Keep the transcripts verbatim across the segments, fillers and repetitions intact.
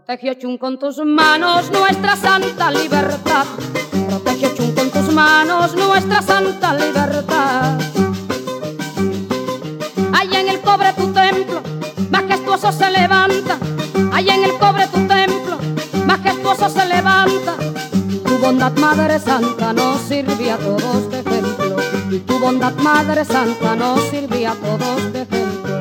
Protege, Ochun, con tus manos nuestra santa libertad. Protege, Ochun, con tus manos nuestra santa libertad. Allá en el cobre tu templo majestuoso se levanta. Allá en el cobre tu templo majestuoso se levanta. Tu bondad, Madre Santa, nos sirve a todos de ejemplo. Y tu bondad, Madre Santa, nos sirve a todos de ejemplo.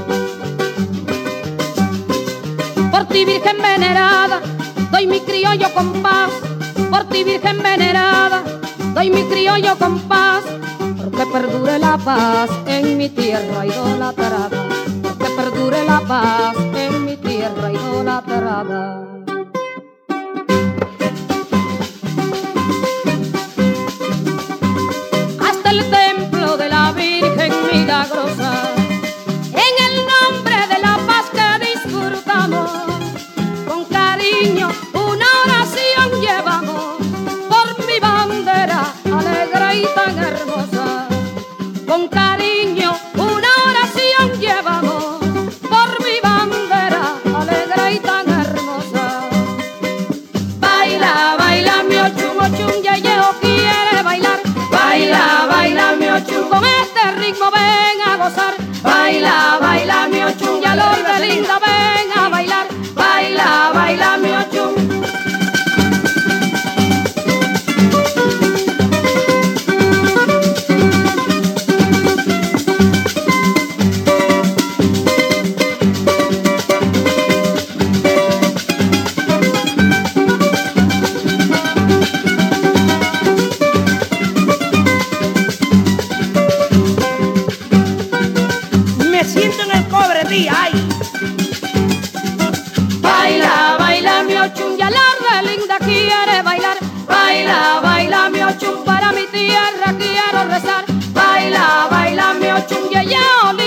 Por ti, Virgen venerada, doy mi criollo compás. Por ti, Virgen venerada, doy mi criollo compás. Porque perdure la paz en mi tierra idolatrada. Porque perdure la paz en mi tierra idolatrada. Hasta el templo de la Virgen milagrosa, en el nombre de la paz que disfrutamos, con cariño una oración llevamos por mi bandera alegre y tan hermosa. Con cariño una oración llevamos por mi bandera alegre y tan hermosa. Baila, baila mi Ochun, Ochun, Yeyeo quiere bailar. Baila, baila mi Ochun, con este ritmo ven a gozar. Baila, baila mi Ochun, y a Lourdes linda ven a bailar. Baila, baila mi Ochun. Ay. Baila, baila mi Ochun, ya la linda quiere bailar. Baila, baila mi Ochun, para mi tierra quiero rezar. Baila, baila mi Ochun, ya ya